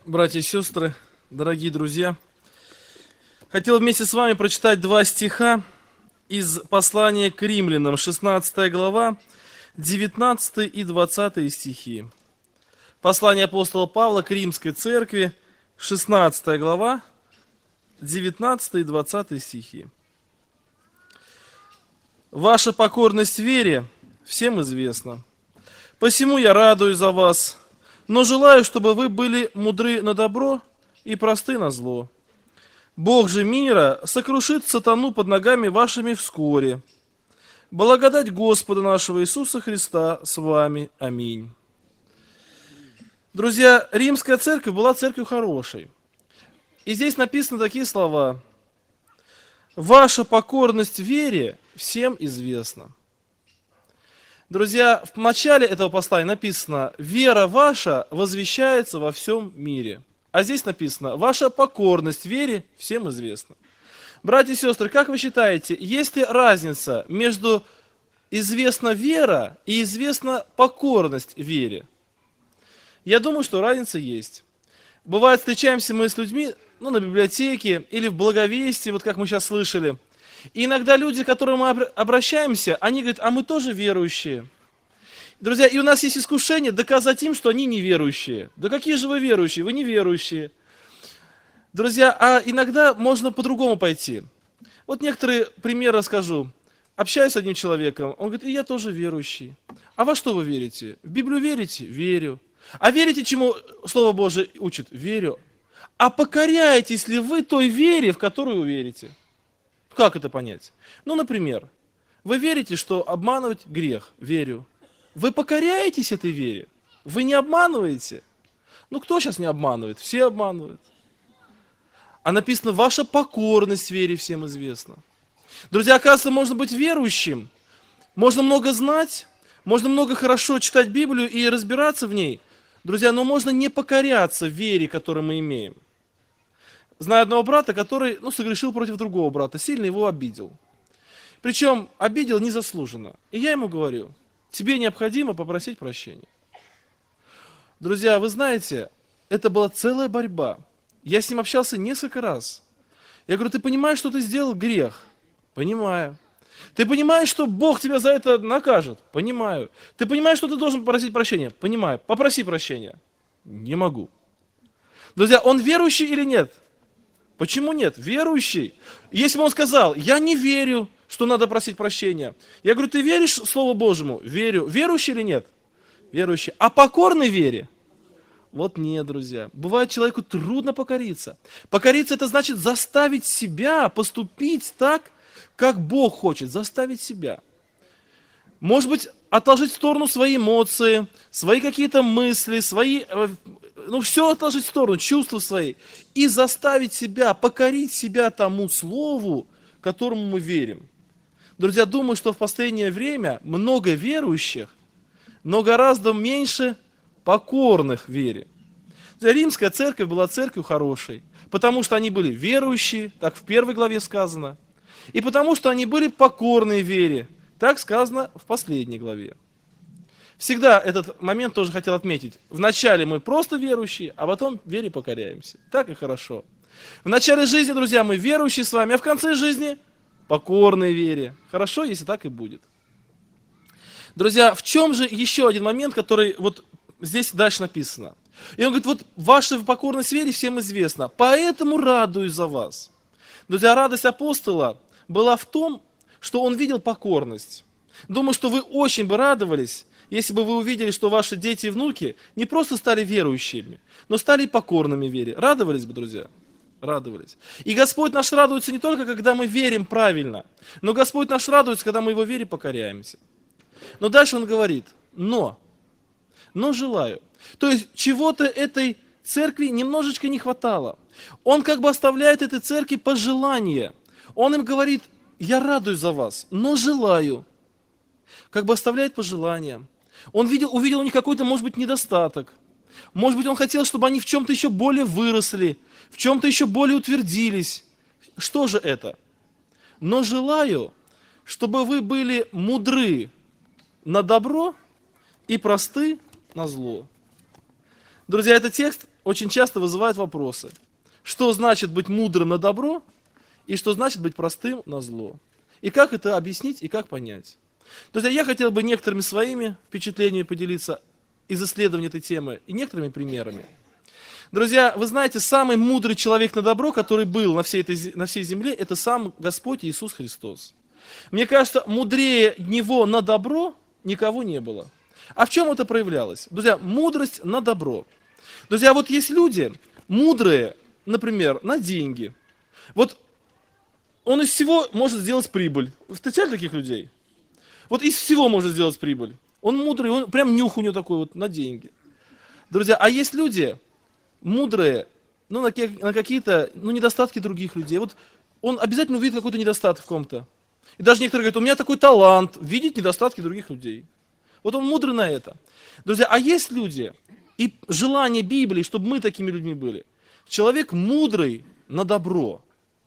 Братья и сестры, дорогие друзья, хотел вместе с вами прочитать два стиха из послания к римлянам, 16 глава, 19 и 20 стихи. Послание апостола Павла к римской церкви, 16 глава, 19 и 20 стихи. Ваша покорность вере всем известна. Посему я радуюсь за вас, но желаю, чтобы вы были мудры на добро и просты на зло. Бог же мира сокрушит сатану под ногами вашими вскоре. Благодать Господа нашего Иисуса Христа с вами. Аминь. Друзья, римская церковь была церковью хорошей. И здесь написаны такие слова. Ваша покорность вере всем известна. Друзья, в начале этого послания написано, вера ваша возвещается во всем мире. А здесь написано, ваша покорность вере всем известна. Братья и сестры, как вы считаете, есть ли разница между известна вера и известна покорность вере? Я думаю, что разница есть. Бывает, встречаемся мы с людьми, на библиотеке или в Благовестии, вот как мы сейчас слышали. И иногда люди, к которым мы обращаемся, они говорят, а мы тоже верующие. Друзья, и у нас есть искушение доказать им, что они неверующие. Да какие же вы верующие? Вы неверующие. Друзья, а иногда можно по-другому пойти. Вот некоторые примеры расскажу. Общаюсь с одним человеком, он говорит, и я тоже верующий. А во что вы верите? В Библию верите? Верю. А верите, чему Слово Божие учит? Верю. А покоряетесь ли вы той вере, в которую вы верите? Как это понять? Например, вы верите, что обманывать грех? Верю. Вы покоряетесь этой вере? Вы не обманываете? Кто сейчас не обманывает? Все обманывают. А написано, ваша покорность вере всем известна. Друзья, оказывается, можно быть верующим, можно много знать, можно много хорошо читать Библию и разбираться в ней. Друзья, но можно не покоряться вере, которую мы имеем. Знаю одного брата, который согрешил против другого брата, сильно его обидел. Причем обидел незаслуженно. И я ему говорю, тебе необходимо попросить прощения. Друзья, вы знаете, это была целая борьба. Я с ним общался несколько раз. Я говорю, ты понимаешь, что ты сделал грех? Понимаю. Ты понимаешь, что Бог тебя за это накажет? Понимаю. Ты понимаешь, что ты должен попросить прощения? Понимаю. Попроси прощения. Не могу. Друзья, он верующий или нет? Почему нет? Верующий. Если бы он сказал, я не верю, что надо просить прощения. Я говорю, ты веришь Слову Божьему? Верю. Верующий или нет? Верующий. А покорный вере? Вот нет, друзья. Бывает, человеку трудно покориться. Покориться это значит заставить себя поступить так, как Бог хочет. Заставить себя. Может быть, отложить в сторону свои эмоции, свои какие-то мысли, все отложить в сторону, чувства свои, и заставить себя, покорить себя тому слову, которому мы верим. Друзья, думаю, что в последнее время много верующих, но гораздо меньше покорных вере. Римская церковь была церковью хорошей, потому что они были верующие, так в 1 главе сказано, и потому что они были покорны вере, так сказано в последней главе. Всегда этот момент тоже хотел отметить. Вначале мы просто верующие, а потом вере покоряемся. Так и хорошо. В начале жизни, друзья, мы верующие с вами, а в конце жизни покорные вере. Хорошо, если так и будет. Друзья, в чем же еще один момент, который вот здесь дальше написано? И он говорит, вот ваша покорность вере всем известна, поэтому радуюсь за вас. Друзья, радость апостола была в том, что он видел покорность. Думаю, что вы очень бы радовались, если бы вы увидели, что ваши дети и внуки не просто стали верующими, но стали покорными вере. Радовались бы, друзья? Радовались. И Господь наш радуется не только, когда мы верим правильно, но Господь наш радуется, когда мы Его вере покоряемся. Но дальше Он говорит, но желаю. То есть чего-то этой церкви немножечко не хватало. Он как бы оставляет этой церкви пожелание. Он им говорит, я радуюсь за вас, но желаю. Как бы оставляет пожелания. Он увидел у них какой-то, может быть, недостаток. Может быть, он хотел, чтобы они в чем-то еще более выросли, в чем-то еще более утвердились. Что же это? Но желаю, чтобы вы были мудры на добро и просты на зло. Друзья, этот текст очень часто вызывает вопросы. Что значит быть мудрым на добро и что значит быть простым на зло? И как это объяснить и как понять? Друзья, я хотел бы некоторыми своими впечатлениями поделиться из исследования этой темы и некоторыми примерами. Друзья, вы знаете, самый мудрый человек на добро, который был на всей земле, это сам Господь Иисус Христос. Мне кажется, мудрее Него на добро никого не было. А в чем это проявлялось? Друзья, мудрость на добро. Друзья, вот есть люди мудрые, например, на деньги. Вот он из всего может сделать прибыль. Вы встречали таких людей? Вот из всего может сделать прибыль. Он мудрый, он прям нюх у него такой вот на деньги. Друзья, а есть люди мудрые, на какие-то недостатки других людей. Вот он обязательно увидит какой-то недостаток в ком-то. И даже некоторые говорят, у меня такой талант видеть недостатки других людей. Вот он мудрый на это. Друзья, а есть люди, и желание Библии, чтобы мы такими людьми были. Человек мудрый на добро.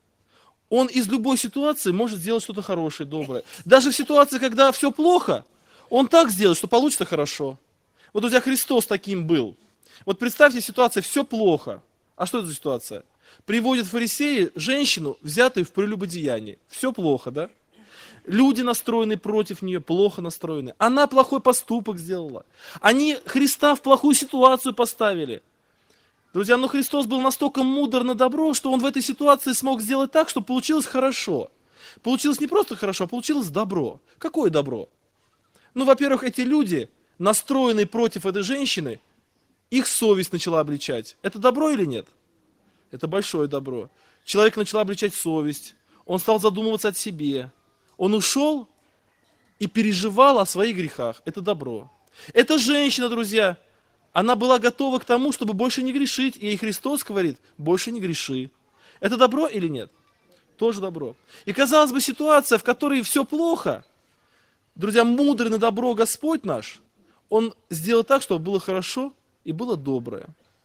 Он из любой ситуации может сделать что-то хорошее, доброе. Даже в ситуации, когда все плохо, он так сделает, что получится хорошо. Вот, друзья, Христос таким был. Вот представьте ситуацию, все плохо. А что это за ситуация? Приводят фарисеи женщину, взятую в прелюбодеянии. Все плохо, да? Люди настроены против нее, плохо настроены. Она плохой поступок сделала. Они Христа в плохую ситуацию поставили. Друзья, но Христос был настолько мудр на добро, что Он в этой ситуации смог сделать так, чтобы получилось хорошо. Получилось не просто хорошо, а получилось добро. Какое добро? Во-первых, эти люди, настроенные против этой женщины, их совесть начала обличать. Это добро или нет? Это большое добро. Человек начал обличать совесть. Он стал задумываться о себе. Он ушел и переживал о своих грехах. Это добро. Эта женщина, друзья, она была готова к тому, чтобы больше не грешить. И ей Христос говорит, больше не греши. Это добро или нет? Тоже добро. И казалось бы, ситуация, в которой все плохо, друзья, мудрый на добро Господь наш, Он сделал так, чтобы было хорошо и было доброе.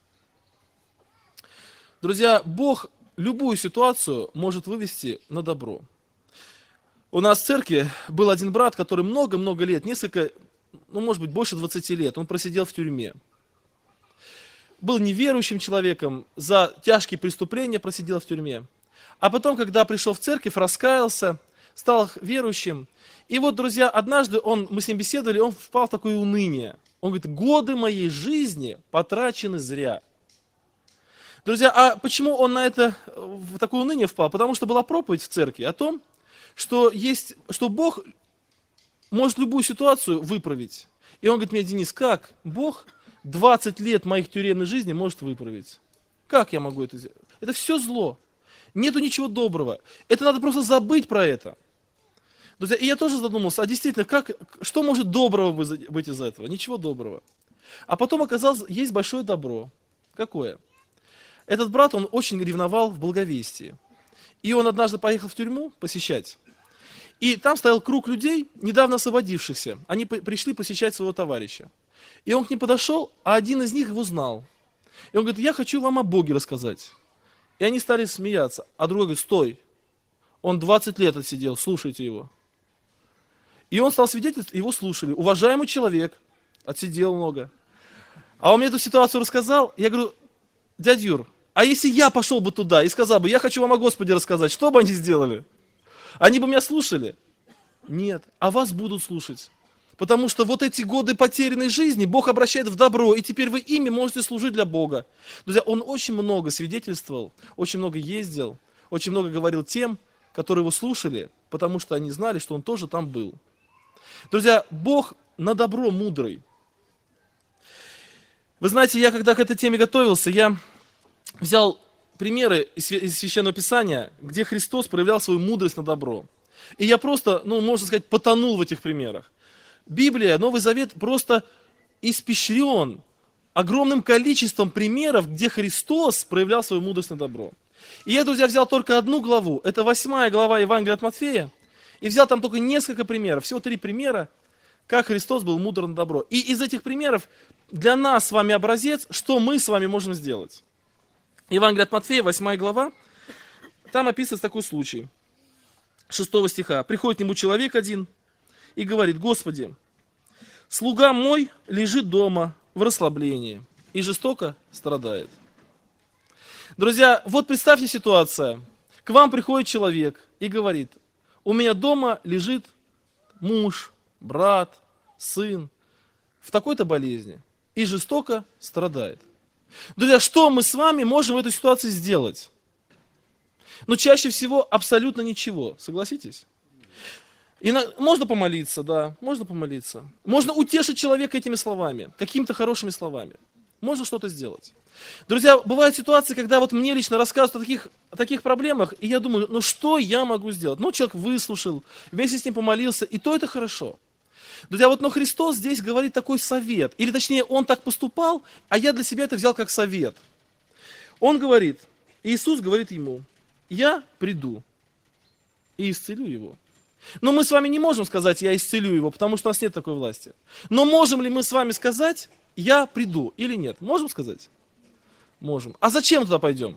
Друзья, Бог любую ситуацию может вывести на добро. У нас в церкви был один брат, который много-много лет, может быть, больше 20 лет, он просидел в тюрьме. Был неверующим человеком, за тяжкие преступления просидел в тюрьме. А потом, когда пришел в церковь, раскаялся, стал верующим. И вот, друзья, однажды мы с ним беседовали, он впал в такое уныние. Он говорит, годы моей жизни потрачены зря. Друзья, а почему он в такое уныние впал? Потому что была проповедь в церкви о том, что Бог может любую ситуацию выправить. И он говорит мне, Денис, как Бог 20 лет моих тюремной жизни может выправить? Как я могу это сделать? Это все зло. Нету ничего доброго. Это надо просто забыть про это. Друзья, и я тоже задумался, а действительно, что может доброго быть из этого? Ничего доброго. А потом оказалось, есть большое добро. Какое? Этот брат, он очень ревновал в благовестии. И он однажды поехал в тюрьму посещать. И там стоял круг людей, недавно освободившихся. Они пришли посещать своего товарища. И он к ним подошел, а один из них его знал. И он говорит, я хочу вам о Боге рассказать. И они стали смеяться. А другой говорит, стой, он 20 лет отсидел, слушайте его. И он стал свидетельствовать, его слушали. Уважаемый человек, отсидел много. А он мне эту ситуацию рассказал, я говорю, дядя Юр, а если я пошел бы туда и сказал бы, я хочу вам о Господе рассказать, что бы они сделали? Они бы меня слушали? Нет, а вас будут слушать. Потому что вот эти годы потерянной жизни Бог обращает в добро, и теперь вы ими можете служить для Бога. Друзья, он очень много свидетельствовал, очень много ездил, очень много говорил тем, которые его слушали, потому что они знали, что он тоже там был. Друзья, Бог на добро мудрый. Вы знаете, я когда к этой теме готовился, я взял примеры из Священного Писания, где Христос проявлял свою мудрость на добро. И я просто, можно сказать, потонул в этих примерах. Библия, Новый Завет просто испещрен огромным количеством примеров, где Христос проявлял свою мудрость на добро. И я, друзья, взял только одну главу, это 8 глава Евангелия от Матфея, и взял там только несколько примеров, всего 3 примера, как Христос был мудр на добро. И из этих примеров для нас с вами образец, что мы с вами можем сделать. Евангелие от Матфея, 8 глава, там описывается такой случай. 6 стиха. Приходит к нему человек один и говорит, Господи, слуга мой лежит дома в расслаблении и жестоко страдает. Друзья, вот представьте ситуация. К вам приходит человек и говорит, у меня дома лежит муж, брат, сын в такой-то болезни и жестоко страдает. Друзья, что мы с вами можем в этой ситуации сделать? Но чаще всего абсолютно ничего, согласитесь? Можно помолиться, да, можно помолиться. Можно утешить человека этими словами, какими-то хорошими словами. Можно что-то сделать. Друзья, бывают ситуации, когда вот мне лично рассказывают о таких проблемах, и я думаю, ну что я могу сделать? Ну, человек выслушал, вместе с ним помолился, и то это хорошо. Друзья, вот но Христос здесь говорит такой совет, или точнее, Он так поступал, а я для себя это взял как совет. Он говорит, Иисус говорит ему, я приду и исцелю его. Но мы с вами не можем сказать, я исцелю его, потому что у нас нет такой власти. Но можем ли мы с вами сказать, я приду или нет? Можем сказать? Можем. А зачем туда пойдем?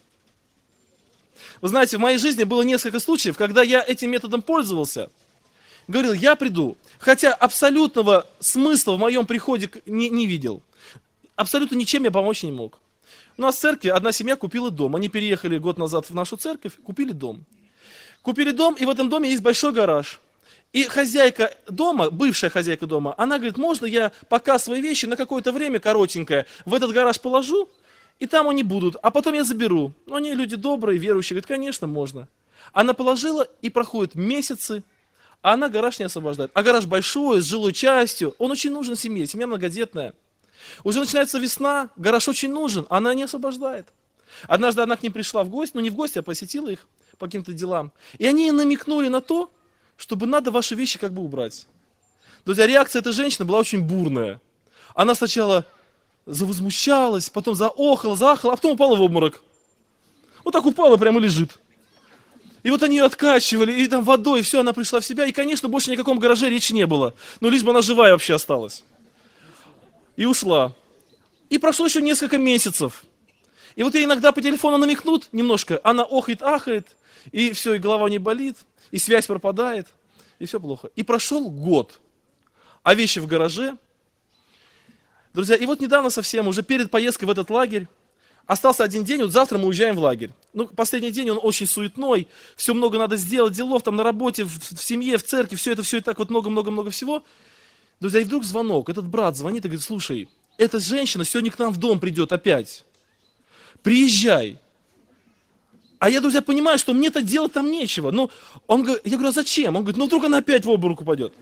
Вы знаете, в моей жизни было несколько случаев, когда я этим методом пользовался, говорил, я приду, хотя абсолютного смысла в моем приходе не видел. Абсолютно ничем я помочь не мог. У нас в церкви одна семья купила дом. Они переехали год назад в нашу церковь, купили дом. Купили дом, и в этом доме есть большой гараж. И хозяйка дома, бывшая хозяйка дома, она говорит, можно я пока свои вещи на какое-то время коротенькое в этот гараж положу, и там они будут, а потом я заберу. Ну, они люди добрые, верующие, говорят, конечно, можно. Она положила, и проходят месяцы, а она гараж не освобождает. А гараж большой, с жилой частью, он очень нужен семье, семья многодетная. Уже начинается весна, гараж очень нужен, а она не освобождает. Однажды она к ним пришла в гости, ну не в гости, а посетила их по каким-то делам. И они намекнули на то, чтобы надо ваши вещи как бы убрать. Друзья, реакция этой женщины была очень бурная. Она сначала завозмущалась, потом заохала, заахала, а потом упала в обморок. Вот так упала, прямо лежит. И вот они ее откачивали, и там водой, и все, она пришла в себя. И, конечно, больше ни о каком гараже речи не было. Но лишь бы она живая вообще осталась. И ушла. И прошло еще несколько месяцев. И вот ей иногда по телефону намекнут немножко, она охает, ахает, и все, и голова не болит, и связь пропадает, и все плохо. И прошел год, а вещи в гараже. Друзья, и вот недавно совсем, уже перед поездкой в этот лагерь, остался один день, вот завтра мы уезжаем в лагерь. Ну, последний день он очень суетной, все много надо сделать, делов там на работе, в семье, в церкви, все это так вот много-много-много всего. Друзья, и вдруг звонок, этот брат звонит и говорит, слушай, эта женщина сегодня к нам в дом придет опять. Приезжай. А я, друзья, понимаю, что мне-то делать там нечего. Ну, я говорю, а зачем? Он говорит, ну вдруг она опять в обморок упадет.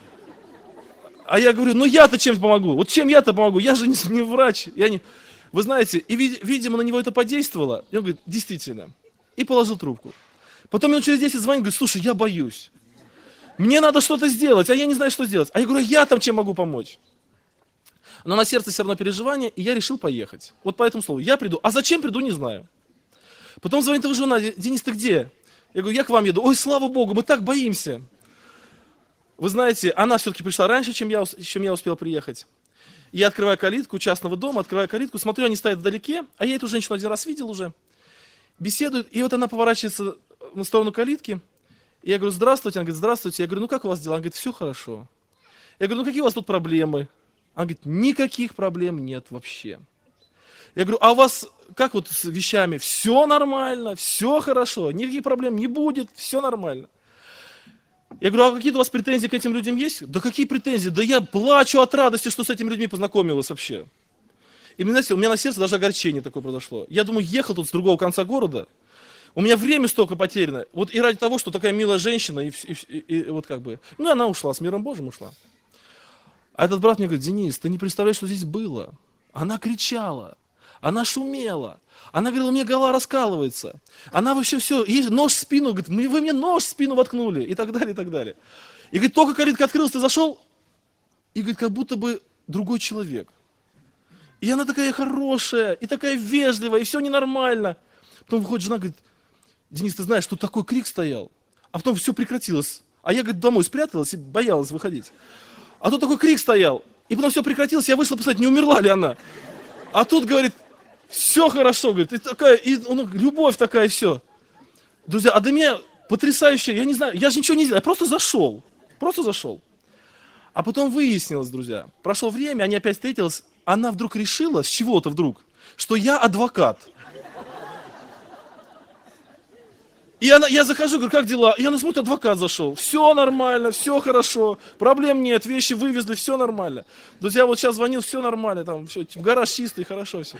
А я говорю, ну я-то чем помогу? Вот чем я-то помогу? Я же не врач. Вы знаете, и, видимо, на него это подействовало. И он говорит, действительно. И положил трубку. Потом минут через 10 звонит, говорит, слушай, я боюсь. Мне надо что-то сделать, а я не знаю, что сделать. А я говорю, я там чем могу помочь? Но на сердце все равно переживание, и я решил поехать. Вот по этому слову. Я приду. А зачем приду, не знаю. Потом звонит его жена, Денис, ты где? Я говорю, я к вам еду. Ой, слава Богу, мы так боимся. Вы знаете, она все-таки пришла раньше, чем я успел приехать. Я открываю калитку частного дома, открываю калитку, смотрю, они стоят вдалеке, а я эту женщину один раз видел уже. Беседуют, и вот она поворачивается на сторону калитки. И я говорю, здравствуйте. Она говорит, здравствуйте. Я говорю, ну как у вас дела? Она говорит, все хорошо. Я говорю, ну какие у вас тут проблемы? Она говорит, никаких проблем нет вообще. Я говорю, а у вас как вот с вещами? Все нормально, все хорошо, никаких проблем не будет, все нормально. Я говорю, а какие-то у вас претензии к этим людям есть? Да какие претензии? Да я плачу от радости, что с этими людьми познакомилась вообще. И, знаете, у меня на сердце даже огорчение такое произошло. Я думаю, ехал тут с другого конца города, у меня время столько потеряно. Вот и ради того, что такая милая женщина, и вот как бы, ну она ушла, с миром Божьим ушла. А этот брат мне говорит, Денис, ты не представляешь, что здесь было. Она кричала. Она шумела. Она говорила, у меня голова раскалывается. Она вообще все, ей нож в спину, говорит, вы мне нож в спину воткнули, и так далее, и так далее. И говорит, только калитка открылась, ты зашел, и говорит, как будто бы другой человек. И она такая хорошая, и такая вежливая, и все ненормально. Потом выходит жена, говорит, Денис, ты знаешь, тут такой крик стоял, а потом все прекратилось. А я, говорит, домой спряталась и боялась выходить. А тут такой крик стоял, и потом все прекратилось, я вышла посмотреть, не умерла ли она. А тут, говорит, все хорошо, говорит, и такая, любовь такая, все. Друзья, а до меня потрясающе, я не знаю, я же ничего не сделал, я просто зашел. А потом выяснилось, друзья, прошло время, они опять встретились, она вдруг решила, с чего-то вдруг, что я адвокат. Я захожу, говорю, как дела? И она смотрит, адвокат зашел. Все нормально, все хорошо, проблем нет, вещи вывезли, все нормально. Друзья, вот сейчас звонил, все нормально, там все, гараж чистый, хорошо все.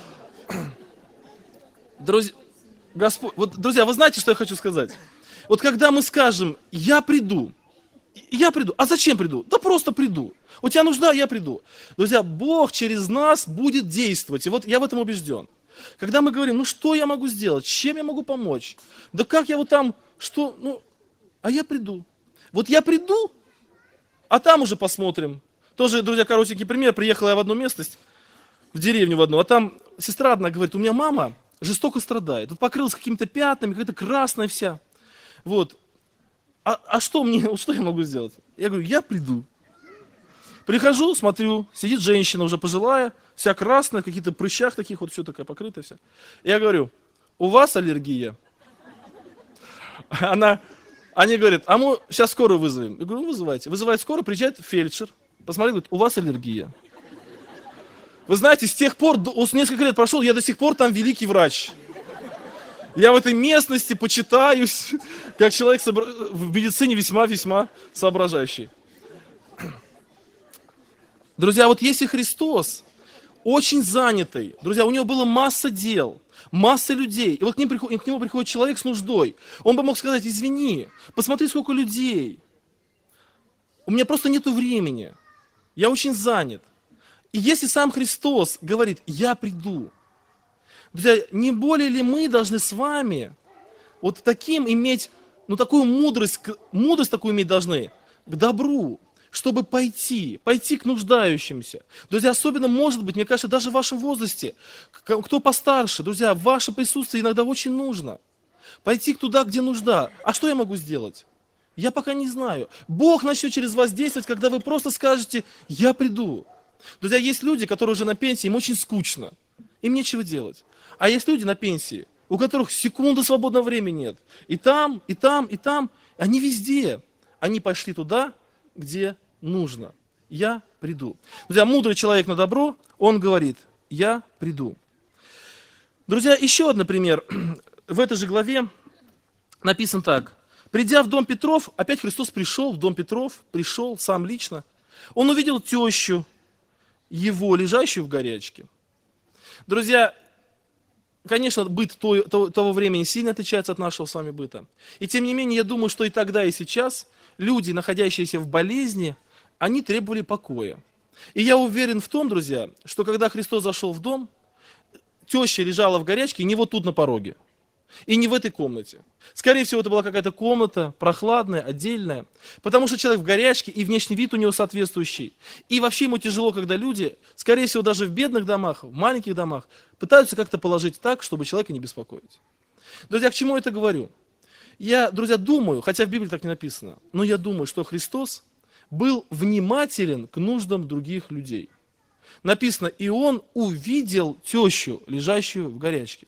Друзья, Господь, вот, друзья, вы знаете, что я хочу сказать? Вот когда мы скажем, я приду, а зачем приду? Да просто приду. У тебя нужда, я приду. Друзья, Бог через нас будет действовать, и вот я в этом убежден. Когда мы говорим, ну что я могу сделать, чем я могу помочь? Да как я вот там, что, ну, а я приду. Вот я приду, а там уже посмотрим. Тоже, друзья, коротенький пример. Приехала я в одну местность, в деревню в одну, а там сестра одна говорит, у меня мама жестоко страдает. Вот покрылась какими-то пятнами, какая-то красная вся. Вот. А что мне, вот что я могу сделать? Я говорю, я приду. Прихожу, смотрю, сидит женщина уже пожилая, вся красная, в каких-то прыщах таких, вот все такая покрытая вся. Я говорю, у вас аллергия? Они говорят, а мы сейчас скорую вызовем. Я говорю, ну вызывайте. Вызывает скорую, приезжает фельдшер, посмотрит, говорит, у вас аллергия. Вы знаете, с тех пор, несколько лет прошло, я до сих пор там великий врач. Я в этой местности почитаюсь, как человек в медицине весьма-весьма соображающий. Друзья, вот если Христос очень занятый, друзья, у него было масса дел, масса людей, и вот к нему приходит человек с нуждой, он бы мог сказать, извини, посмотри, сколько людей, у меня просто нету времени, я очень занят. И если сам Христос говорит, я приду, друзья, не более ли мы должны с вами вот таким иметь, ну такую мудрость такую иметь должны к добру, чтобы пойти к нуждающимся. Друзья, особенно, может быть, мне кажется, даже в вашем возрасте, кто постарше, друзья, ваше присутствие иногда очень нужно. Пойти туда, где нужда. А что я могу сделать? Я пока не знаю. Бог начнет через вас действовать, когда вы просто скажете, я приду. Друзья, есть люди, которые уже на пенсии, им очень скучно, им нечего делать. А есть люди на пенсии, у которых секунды свободного времени нет. И там, и там, и там, они везде. Они пошли туда, где нужно. Я приду. Друзья, мудрый человек на добро, он говорит, я приду. Друзья, еще один пример. В этой же главе написано так. Придя в дом Петров, опять Христос пришел в дом Петров, пришел сам лично. Он увидел тещу его, лежащую в горячке. Друзья, конечно, быт того времени сильно отличается от нашего с вами быта. И тем не менее, я думаю, что и тогда, и сейчас люди, находящиеся в болезни, они требовали покоя. И я уверен в том, друзья, что когда Христос зашел в дом, теща лежала в горячке не вот тут на пороге. И не в этой комнате. Скорее всего, это была какая-то комната прохладная, отдельная. Потому что человек в горячке, и внешний вид у него соответствующий. И вообще ему тяжело, когда люди, скорее всего, даже в бедных домах, в маленьких домах, пытаются как-то положить так, чтобы человека не беспокоить. Друзья, к чему я это говорю? Я, друзья, думаю, хотя в Библии так не написано, но я думаю, что Христос был внимателен к нуждам других людей. Написано, и он увидел тещу, лежащую в горячке.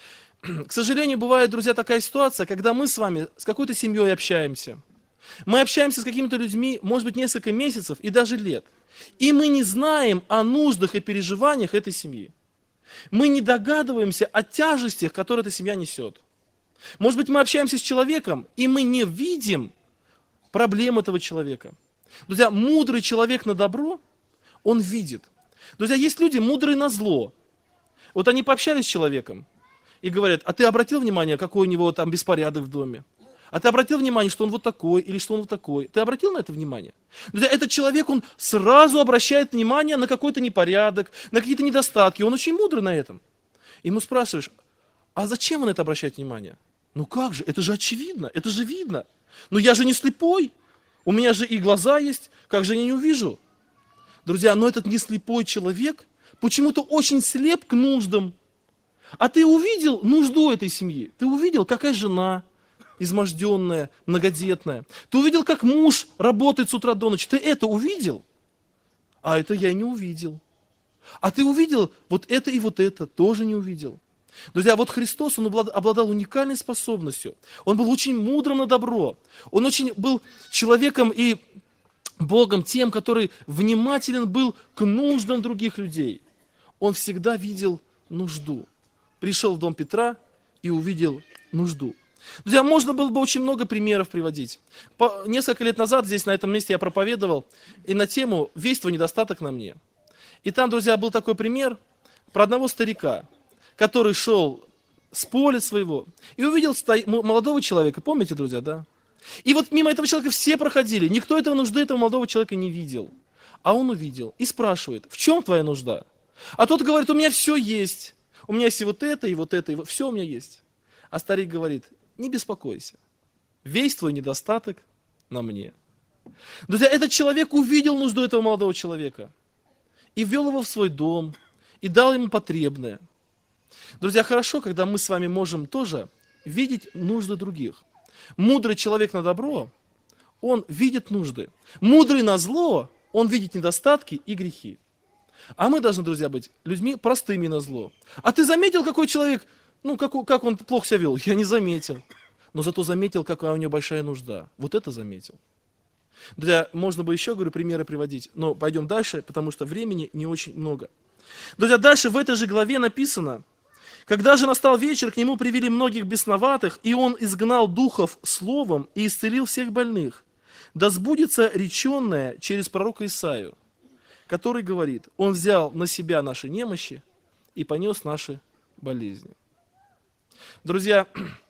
К сожалению, бывает, друзья, такая ситуация, когда мы с вами с какой-то семьей общаемся. Мы общаемся с какими-то людьми, может быть, несколько месяцев и даже лет. И мы не знаем о нуждах и переживаниях этой семьи. Мы не догадываемся о тяжестях, которые эта семья несет. Может быть, мы общаемся с человеком, и мы не видим проблем этого человека. Друзья, мудрый человек на добро, он видит. Друзья, есть люди мудрые на зло. Вот они пообщались с человеком, и говорят, а ты обратил внимание, какой у него там беспорядок в доме? А ты обратил внимание, что он вот такой, или что он вот такой? Ты обратил на это внимание? Друзья, этот человек, он сразу обращает внимание на какой-то непорядок, на какие-то недостатки. Он очень мудрый на этом. Ему спрашиваешь, а зачем он это обращает внимание? Ну как же, это же очевидно, это же видно. Но я же не слепой, у меня же и глаза есть, как же я не увижу? Друзья, но этот не слепой человек почему-то очень слеп к нуждам. А ты увидел нужду этой семьи? Ты увидел, какая жена изможденная, многодетная? Ты увидел, как муж работает с утра до ночи? Ты это увидел? А это я не увидел. А ты увидел вот это и вот это? Тоже не увидел. Друзья, вот Христос, он обладал уникальной способностью. Он был очень мудрым на добро. Он очень был человеком и Богом тем, который внимателен был к нуждам других людей. Он всегда видел нужду. Пришел в дом Петра и увидел нужду. Друзья, можно было бы очень много примеров приводить. Несколько лет назад здесь, на этом месте, я проповедовал и на тему «Весь твой недостаток на мне». И там, друзья, был такой пример про одного старика, который шел с поля своего и увидел молодого человека. Помните, друзья, да? И вот мимо этого человека все проходили. Никто этого нужды этого молодого человека не видел. А он увидел и спрашивает: в чем твоя нужда? А тот говорит: у меня все есть. У меня есть и вот это, и вот это, и вот. Все у меня есть. А старик говорит: не беспокойся. Весь твой недостаток на мне. Друзья, этот человек увидел нужду этого молодого человека и ввел его в свой дом, и дал ему потребное. Друзья, хорошо, когда мы с вами можем тоже видеть нужды других. Мудрый человек на добро, он видит нужды. Мудрый на зло, он видит недостатки и грехи. А мы должны, друзья, быть людьми простыми на зло. А ты заметил, какой человек, как он плохо себя вел? Я не заметил. Но зато заметил, какая у него большая нужда. Вот это заметил. Друзья, можно бы еще, говорю, примеры приводить, но пойдем дальше, потому что времени не очень много. Друзья, дальше в этой же главе написано: когда же настал вечер, к нему привели многих бесноватых, и он изгнал духов словом и исцелил всех больных. Да сбудется реченное через пророка Исаию, который говорит: он взял на себя наши немощи и понес наши болезни. Друзья,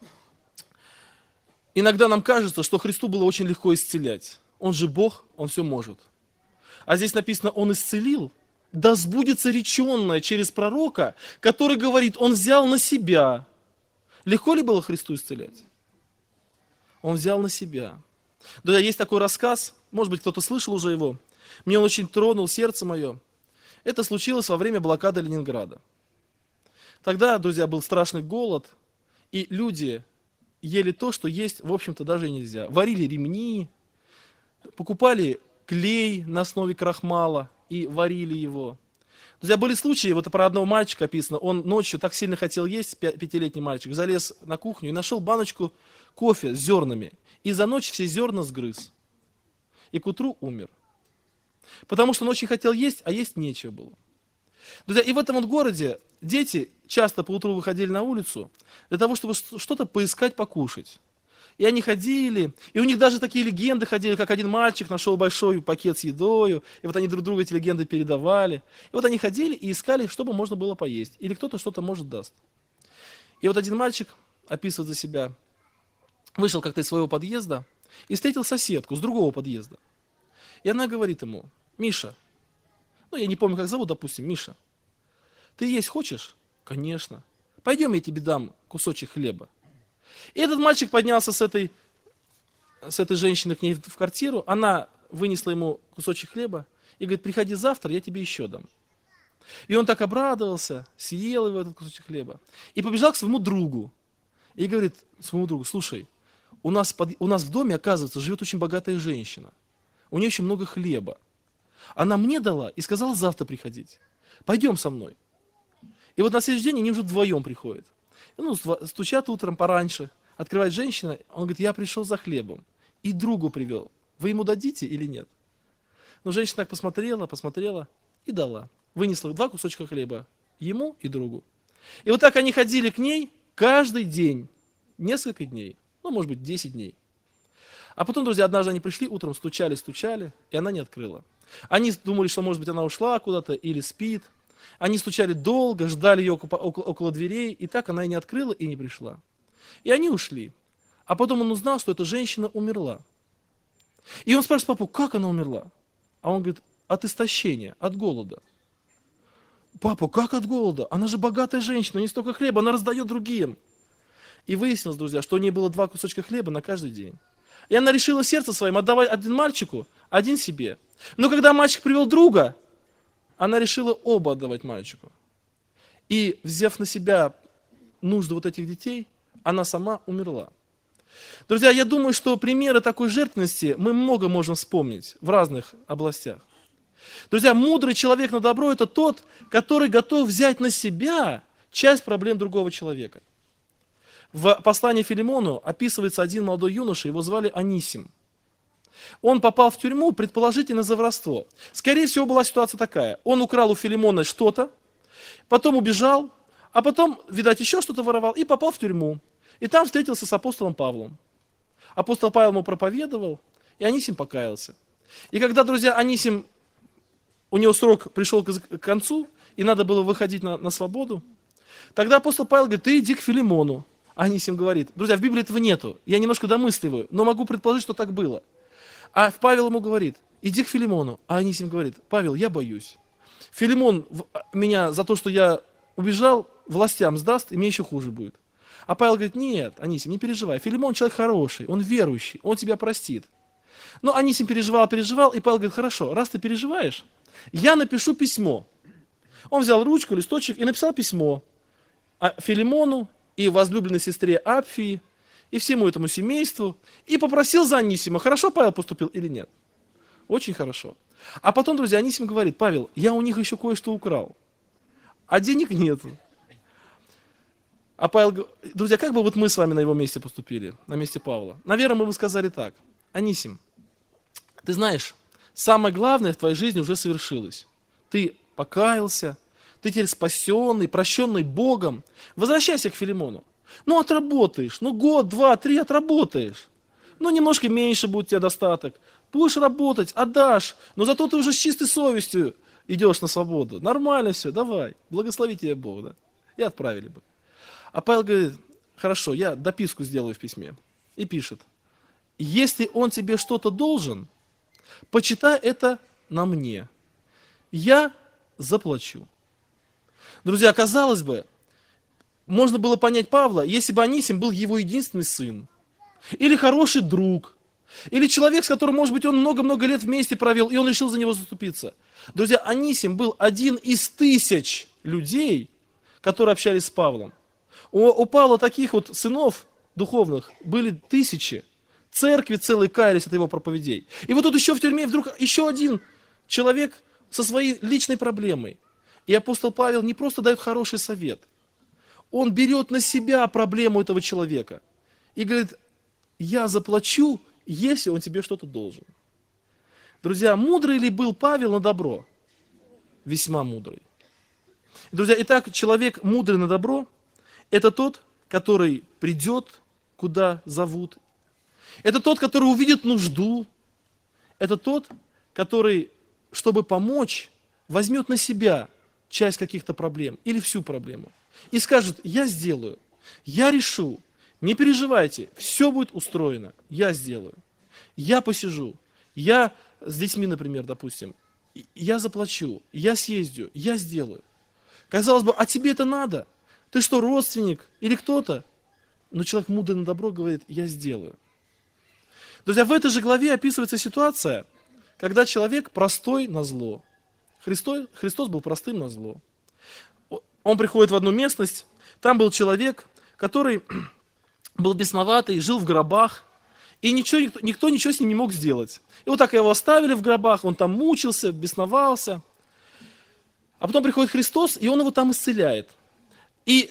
иногда нам кажется, что Христу было очень легко исцелять. Он же Бог, Он все может. А здесь написано: Он исцелил. Да сбудется реченное через пророка, который говорит: он взял на себя. Легко ли было Христу исцелять? Он взял на себя. Да, есть такой рассказ, может быть, кто-то слышал уже его. Мне он очень тронул сердце мое. Это случилось во время блокады Ленинграда. Тогда, друзья, был страшный голод, и люди ели то, что есть, в общем-то, даже и нельзя. Варили ремни, покупали клей на основе крахмала и варили его. Друзья, были случаи, вот про одного мальчика описано, он ночью так сильно хотел есть, пятилетний мальчик, залез на кухню и нашел баночку кофе с зернами, и за ночь все зерна сгрыз. И к утру умер. Потому что он очень хотел есть, а есть нечего было. Друзья, и в этом вот городе дети часто по утру выходили на улицу для того, чтобы что-то поискать, покушать. И они ходили, и у них даже такие легенды ходили, как один мальчик нашел большой пакет с едою, и вот они друг другу эти легенды передавали. И вот они ходили и искали, чтобы можно было поесть, или кто-то что-то, может, даст. И вот один мальчик, описывает за себя, вышел как-то из своего подъезда и встретил соседку с другого подъезда. И она говорит ему: Миша, я не помню, как зовут, допустим, Миша, ты есть хочешь? Конечно. Пойдем, я тебе дам кусочек хлеба. И этот мальчик поднялся с этой женщиной к ней в квартиру, она вынесла ему кусочек хлеба и говорит: приходи завтра, я тебе еще дам. И он так обрадовался, съел его этот кусочек хлеба и побежал к своему другу. И говорит своему другу: слушай, у нас в доме, оказывается, живет очень богатая женщина. У нее очень много хлеба. Она мне дала и сказала завтра приходить. Пойдем со мной. И вот на следующий день они уже вдвоем приходят. Стучат утром пораньше, открывает женщина, он говорит: я пришел за хлебом и другу привел. Вы ему дадите или нет? Но женщина так посмотрела и дала. Вынесла 2 кусочка хлеба ему и другу. И вот так они ходили к ней каждый день, несколько дней, может быть, 10 дней. А потом, друзья, однажды они пришли, утром стучали, и она не открыла. Они думали, что, может быть, она ушла куда-то или спит. Они стучали долго, ждали ее около дверей, и так она и не открыла, и не пришла. И они ушли. А потом он узнал, что эта женщина умерла. И он спрашивает папу: как она умерла? А он говорит: от истощения, от голода. Папа, как от голода? Она же богатая женщина, у нее столько хлеба, она раздает другим. И выяснилось, друзья, что у нее было 2 кусочка хлеба на каждый день. И она решила сердцем своим отдавать один мальчику, один себе. Но когда мальчик привел друга, она решила оба отдавать мальчику. И, взяв на себя нужды вот этих детей, она сама умерла. Друзья, я думаю, что примеры такой жертвенности мы много можем вспомнить в разных областях. Друзья, мудрый человек на добро – это тот, который готов взять на себя часть проблем другого человека. В послании Филимону описывается один молодой юноша, его звали Анисим. Он попал в тюрьму, предположительно, за воровство. Скорее всего, была ситуация такая. Он украл у Филимона что-то, потом убежал, а потом, видать, еще что-то воровал и попал в тюрьму. И там встретился с апостолом Павлом. Апостол Павел ему проповедовал, и Анисим покаялся. И когда, друзья, Анисим, у него срок пришел к концу, и надо было выходить на свободу, тогда апостол Павел говорит, ты иди к Филимону. Анисим говорит, друзья, в Библии этого нету, я немножко домысливаю, но могу предположить, что так было. А Павел ему говорит, иди к Филимону. А Анисим говорит, Павел, я боюсь. Филимон меня за то, что я убежал, властям сдаст, и мне еще хуже будет. А Павел говорит, нет, Анисим, не переживай, Филимон человек хороший, он верующий, он тебя простит. Но Анисим переживал, и Павел говорит, хорошо, раз ты переживаешь, я напишу письмо. Он взял ручку, листочек и написал письмо Филимону и возлюбленной сестре Апфии, и всему этому семейству, и попросил за Анисима, хорошо Павел поступил или нет. Очень хорошо. А потом, друзья, Анисим говорит, Павел, я у них еще кое-что украл, а денег нету. А Павел говорит, друзья, как бы вот мы с вами на его месте поступили, на месте Павла? Наверное, мы бы сказали так, Анисим, ты знаешь, самое главное в твоей жизни уже совершилось. Ты покаялся, ты теперь спасенный, прощенный Богом. Возвращайся к Филимону. Ну, отработаешь, ну, год, два, три отработаешь. Ну, немножко меньше будет у тебя достаток. Будешь работать, отдашь, но зато ты уже с чистой совестью идешь на свободу. Нормально все, давай, благослови тебя Бог, да? И отправили бы. А Павел говорит, хорошо, я дописку сделаю в письме. И пишет, если он тебе что-то должен, почитай это на мне. Я заплачу. Друзья, казалось бы, можно было понять Павла, если бы Анисим был его единственный сын, или хороший друг, или человек, с которым, может быть, он много-много лет вместе провел, и он решил за него заступиться. Друзья, Анисим был один из тысяч людей, которые общались с Павлом. У Павла таких вот сынов духовных были тысячи. Церкви целые каялись от его проповедей. И вот тут еще в тюрьме вдруг еще один человек со своей личной проблемой. И апостол Павел не просто дает хороший совет. Он берет на себя проблему этого человека. И говорит, я заплачу, если он тебе что-то должен. Друзья, мудрый ли был Павел на добро? Весьма мудрый. Друзья, итак, человек мудрый на добро, это тот, который придет, куда зовут. Это тот, который увидит нужду. Это тот, который, чтобы помочь, возьмет на себя часть каких-то проблем или всю проблему. И скажет, я сделаю, я решу, не переживайте, все будет устроено, я сделаю. Я посижу, я с детьми, например, допустим, я заплачу, я съездю, я сделаю. Казалось бы, а тебе это надо? Ты что, родственник или кто-то? Но человек мудрый на добро говорит, я сделаю. Друзья, в этой же главе описывается ситуация, когда человек простой на зло. Христос был простым на зло. Он приходит в одну местность, там был человек, который был бесноватый, жил в гробах, и никто ничего с ним не мог сделать. И вот так его оставили в гробах, он там мучился, бесновался. А потом приходит Христос, и он его там исцеляет. И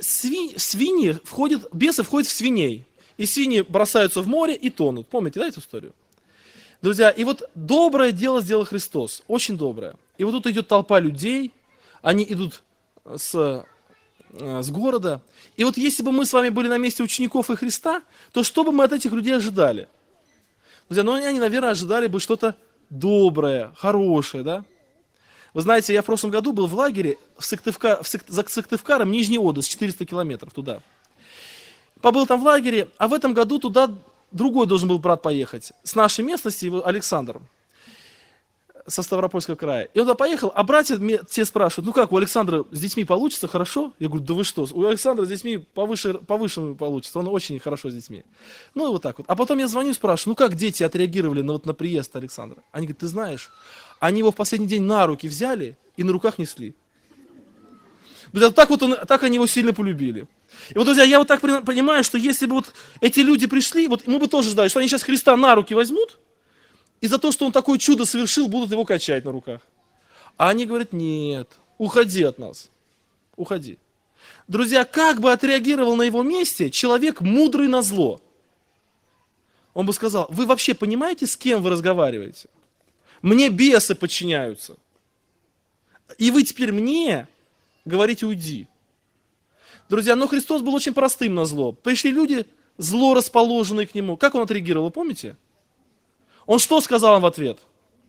бесы входят в свиней. И свиньи бросаются в море и тонут. Помните, да, эту историю? Друзья, и вот доброе дело сделал Христос, очень доброе. И вот тут идет толпа людей, они идут с города. И вот если бы мы с вами были на месте учеников и Христа, то что бы мы от этих людей ожидали? Друзья, ну они, наверное, ожидали бы что-то доброе, хорошее, да? Вы знаете, я в прошлом году был в лагере за Сыктывкаром, Нижний Одесс, 400 километров туда. Побыл там в лагере, а в этом году туда другой должен был брат поехать. С нашей местности, его Александр, со Ставропольского края. И он туда поехал, а братья те спрашивают, ну как, у Александра с детьми получится хорошо? Я говорю, да вы что, у Александра с детьми повыше получится, он очень хорошо с детьми. Ну и вот так вот. А потом я звоню и спрашиваю, ну как дети отреагировали на приезд Александра? Они говорят, ты знаешь, они его в последний день на руки взяли и на руках несли. Друзья, так они его сильно полюбили. И вот, друзья, я вот так понимаю, что если бы вот эти люди пришли, вот мы бы тоже ждали, что они сейчас Христа на руки возьмут, и за то, что он такое чудо совершил, будут его качать на руках. А они говорят, нет, уходи от нас, уходи. Друзья, как бы отреагировал на его месте человек мудрый на зло? Он бы сказал, вы вообще понимаете, с кем вы разговариваете? Мне бесы подчиняются. И вы теперь мне говорите, уйди. Друзья, но Христос был очень простым на зло. Пришли люди, зло расположенное к нему. Как он отреагировал, вы помните? Он что сказал им в ответ?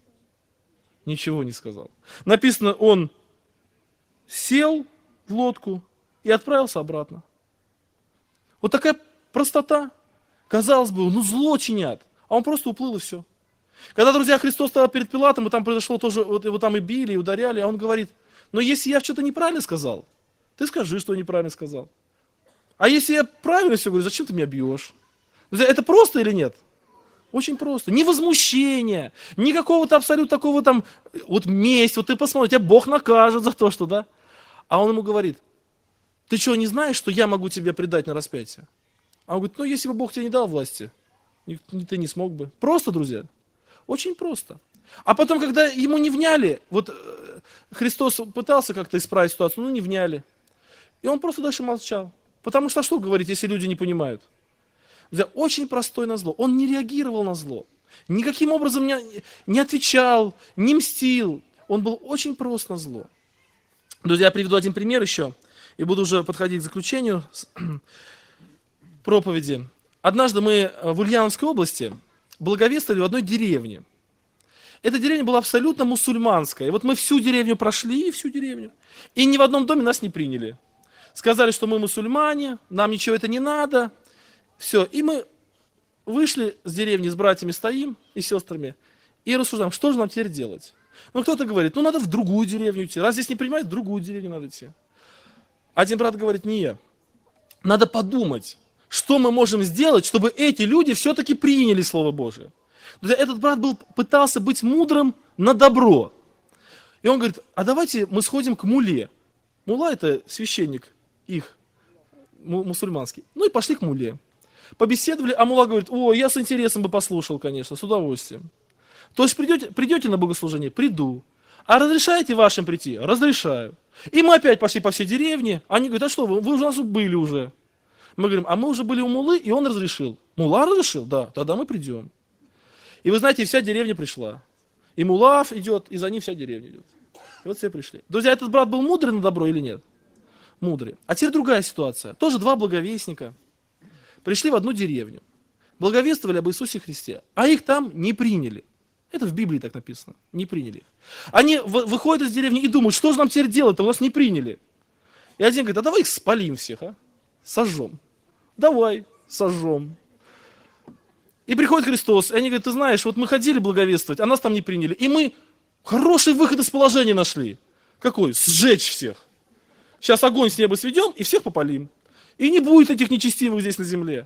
Ничего не сказал. Написано, он сел в лодку и отправился обратно. Вот такая простота. Казалось бы, ну зло чинят, а он просто уплыл и все. Когда, друзья, Христос стоял перед Пилатом, и там произошло тоже, вот его там и били, и ударяли, а он говорит, но если я что-то неправильно сказал, ты скажи, что я неправильно сказал. А если я правильно все говорю, зачем ты меня бьешь? Друзья, это просто или нет? Очень просто. Ни возмущения, ни какого-то абсолютно такого там, вот месть, вот ты посмотри, тебя Бог накажет за то, что, да? А он ему говорит, ты что, не знаешь, что я могу тебя предать на распятие? А он говорит, ну если бы Бог тебе не дал власти, ты не смог бы. Просто, друзья, очень просто. А потом, когда ему не вняли, вот Христос пытался как-то исправить ситуацию, но не вняли. И он просто дальше молчал. Потому что что говорить, если люди не понимают? Друзья, очень простой на зло. Он не реагировал на зло. Никаким образом не отвечал, не мстил. Он был очень прост на зло. Друзья, я приведу один пример еще. И буду уже подходить к заключению проповеди. Однажды мы в Ульяновской области благовествовали в одной деревне. Эта деревня была абсолютно мусульманская. И вот мы всю деревню прошли, всю деревню. И ни в одном доме нас не приняли. Сказали, что мы мусульмане, нам ничего это не надо. Все. И мы вышли с деревни, с братьями стоим и сестрами. И рассуждаем, что же нам теперь делать? Ну, кто-то говорит, ну, надо в другую деревню идти. Раз здесь не принимают, в другую деревню надо идти. Один брат говорит, не, надо подумать, что мы можем сделать, чтобы эти люди все-таки приняли Слово Божие. Этот брат пытался быть мудрым на добро. И он говорит, а давайте мы сходим к мулле. Мулла – это священник их, мусульманский. Ну и пошли к мулле. Побеседовали, а мулла говорит, о, я с интересом бы послушал, конечно, с удовольствием. То есть придете на богослужение? Приду. А разрешаете вашим прийти? Разрешаю. И мы опять пошли по всей деревне. Они говорят, а что, вы у нас были уже. Мы говорим, а мы уже были у муллы, и он разрешил. Мулла разрешил? Да, тогда мы придем. И вы знаете, вся деревня пришла. И мулла идет, и за ним вся деревня идет. И вот все пришли. Друзья, этот брат был мудрый на добро или нет? Мудрый. А теперь другая ситуация. Тоже два благовестника пришли в одну деревню. Благовествовали об Иисусе Христе. А их там не приняли. Это в Библии так написано. Не приняли. Они выходят из деревни и думают, что же нам теперь делать-то, у нас не приняли. И один говорит, а давай их спалим всех, а? Сожжем. Давай, сожжем. И приходит Христос, и они говорят, ты знаешь, вот мы ходили благовествовать, а нас там не приняли. И мы хороший выход из положения нашли. Какой? Сжечь всех. Сейчас огонь с неба сведем и всех попалим. И не будет этих нечестивых здесь на земле.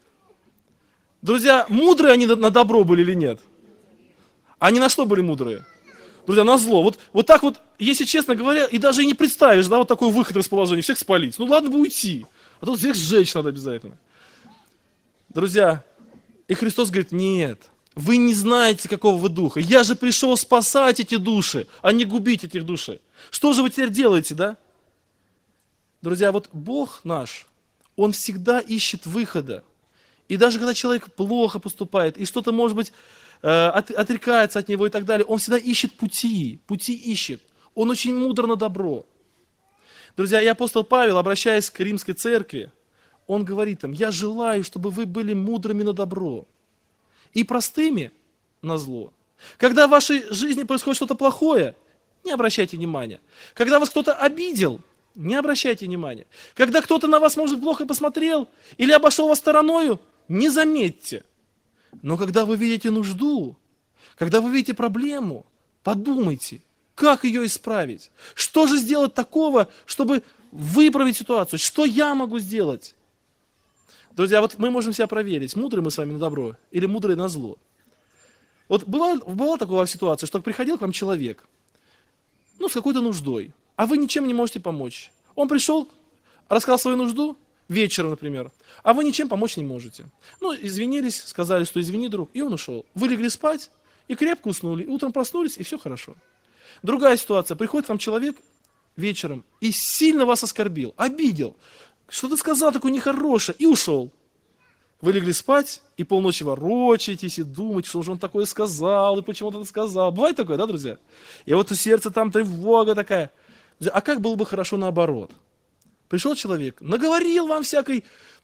Друзья, мудрые они на добро были или нет? Они на что были мудрые? Друзья, на зло. Вот так вот, если честно говоря, и даже и не представишь, да, вот такой выход из положения, всех спалить. Ну ладно бы уйти, а тут всех сжечь надо обязательно. Друзья, и Христос говорит, нет, вы не знаете, какого вы духа. Я же пришел спасать эти души, а не губить этих души. Что же вы теперь делаете, да? Друзья, вот Бог наш, Он всегда ищет выхода. И даже когда человек плохо поступает, и что-то, может быть, отрекается от него и так далее, он всегда ищет пути ищет. Он очень мудр на добро. Друзья, и апостол Павел, обращаясь к римской церкви, он говорит им, я желаю, чтобы вы были мудрыми на добро и простыми на зло. Когда в вашей жизни происходит что-то плохое, не обращайте внимания. Когда вас кто-то обидел, не обращайте внимания. Когда кто-то на вас, может, плохо посмотрел или обошел вас стороною, не заметьте. Но когда вы видите нужду, когда вы видите проблему, подумайте, как ее исправить. Что же сделать такого, чтобы выправить ситуацию? Что я могу сделать? Друзья, вот мы можем себя проверить, мудрые мы с вами на добро или мудрые на зло. Вот была такая ситуация, что приходил к вам человек, с какой-то нуждой, а вы ничем не можете помочь. Он пришел, рассказал свою нужду, вечером, например, а вы ничем помочь не можете. Извинились, сказали, что извини, друг, и он ушел. Вы легли спать и крепко уснули, и утром проснулись, и все хорошо. Другая ситуация, приходит к вам человек вечером и сильно вас оскорбил, обидел, что-то сказал такое нехорошее, и ушел. Вы легли спать, и полночи ворочаетесь, и думаете, что же он такое сказал, и почему он это сказал. Бывает такое, да, друзья? И вот у сердца там тревога такая. А как было бы хорошо наоборот? Пришел человек, наговорил вам всякой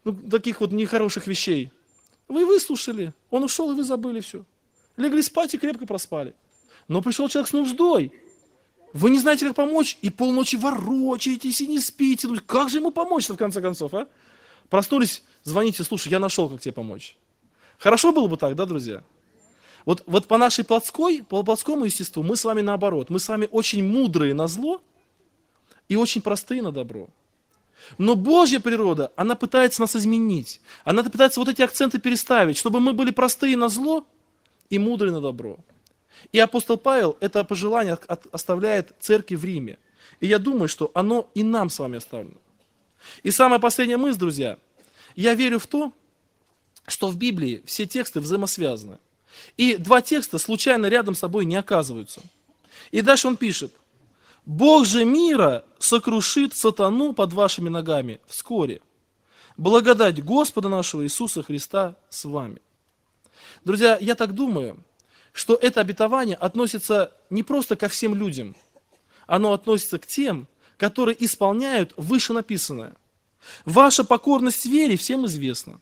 ну, таких вот нехороших вещей. Вы выслушали, он ушел, и вы забыли все. Легли спать и крепко проспали. Но пришел человек с нуждой. Вы не знаете, как помочь, и полночи ворочаетесь и не спите. Ну, как же ему помочь-то, в конце концов, а? Проснулись, звоните, слушай, я нашел, как тебе помочь. Хорошо было бы так, да, друзья? Вот по нашей по плотскому естеству мы с вами наоборот. Мы с вами очень мудрые на зло и очень простые на добро. Но Божья природа, она пытается нас изменить. Она пытается вот эти акценты переставить, чтобы мы были простые на зло и мудрые на добро. И апостол Павел это пожелание оставляет церкви в Риме. И я думаю, что оно и нам с вами оставлено. И самая последняя мысль, друзья. Я верю в то, что в Библии все тексты взаимосвязаны. И два текста случайно рядом с собой не оказываются. И дальше он пишет: «Бог же мира сокрушит сатану под вашими ногами вскоре. Благодать Господа нашего Иисуса Христа с вами». Друзья, я так думаю, что это обетование относится не просто ко всем людям, оно относится к тем, которые исполняют вышенаписанное. Ваша покорность вере всем известна.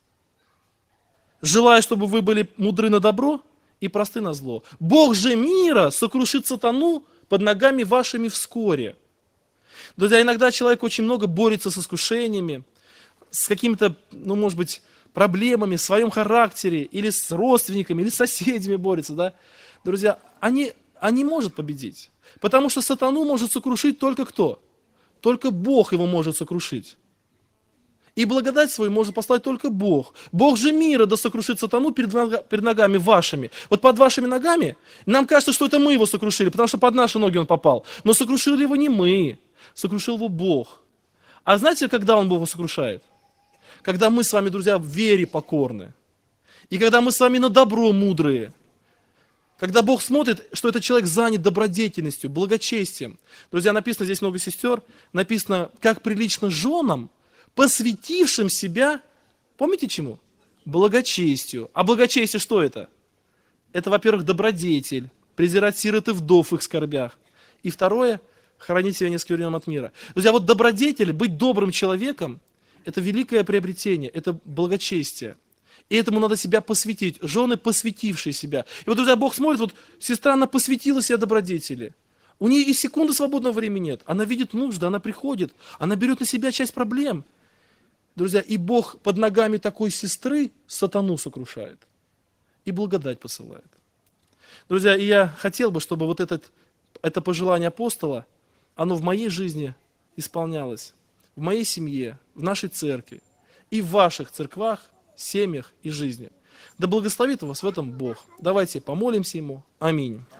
Желаю, чтобы вы были мудры на добро и просты на зло. Бог же мира сокрушит сатану под ногами вашими вскоре. Друзья, иногда человек очень много борется с искушениями, с какими-то, ну, может быть, проблемами в своем характере, или с родственниками, или с соседями борется, да. Друзья, они не может победить, потому что сатану может сокрушить только кто? Только Бог его может сокрушить. И благодать свою может послать только Бог. Бог же мира да сокрушит сатану перед ногами вашими. Вот под вашими ногами нам кажется, что это мы его сокрушили, потому что под наши ноги он попал. Но сокрушили его не мы, сокрушил его Бог. А знаете, когда он Бога сокрушает? Когда мы с вами, друзья, в вере покорны. И когда мы с вами на добро мудрые. Когда Бог смотрит, что этот человек занят добродетельностью, благочестием. Друзья, написано здесь много сестер, написано, как прилично женам, посвятившим себя, помните чему? Благочестию. А благочестие что это? Это, во-первых, добродетель, презирать сирот и вдов в их скорбях. И второе, хранить себя нескверненным от мира. Друзья, вот добродетель, быть добрым человеком, это великое приобретение, это благочестие. И этому надо себя посвятить. Жены, посвятившие себя. И вот, друзья, Бог смотрит, вот сестра, она посвятила себя добродетели. У нее и секунды свободного времени нет. Она видит нужды, она приходит, она берет на себя часть проблем. Друзья, и Бог под ногами такой сестры сатану сокрушает. И благодать посылает. Друзья, и я хотел бы, чтобы вот это пожелание апостола, оно в моей жизни исполнялось. В моей семье, в нашей церкви и в ваших церквах, семьях и жизни. Да благословит вас в этом Бог. Давайте помолимся Ему. Аминь.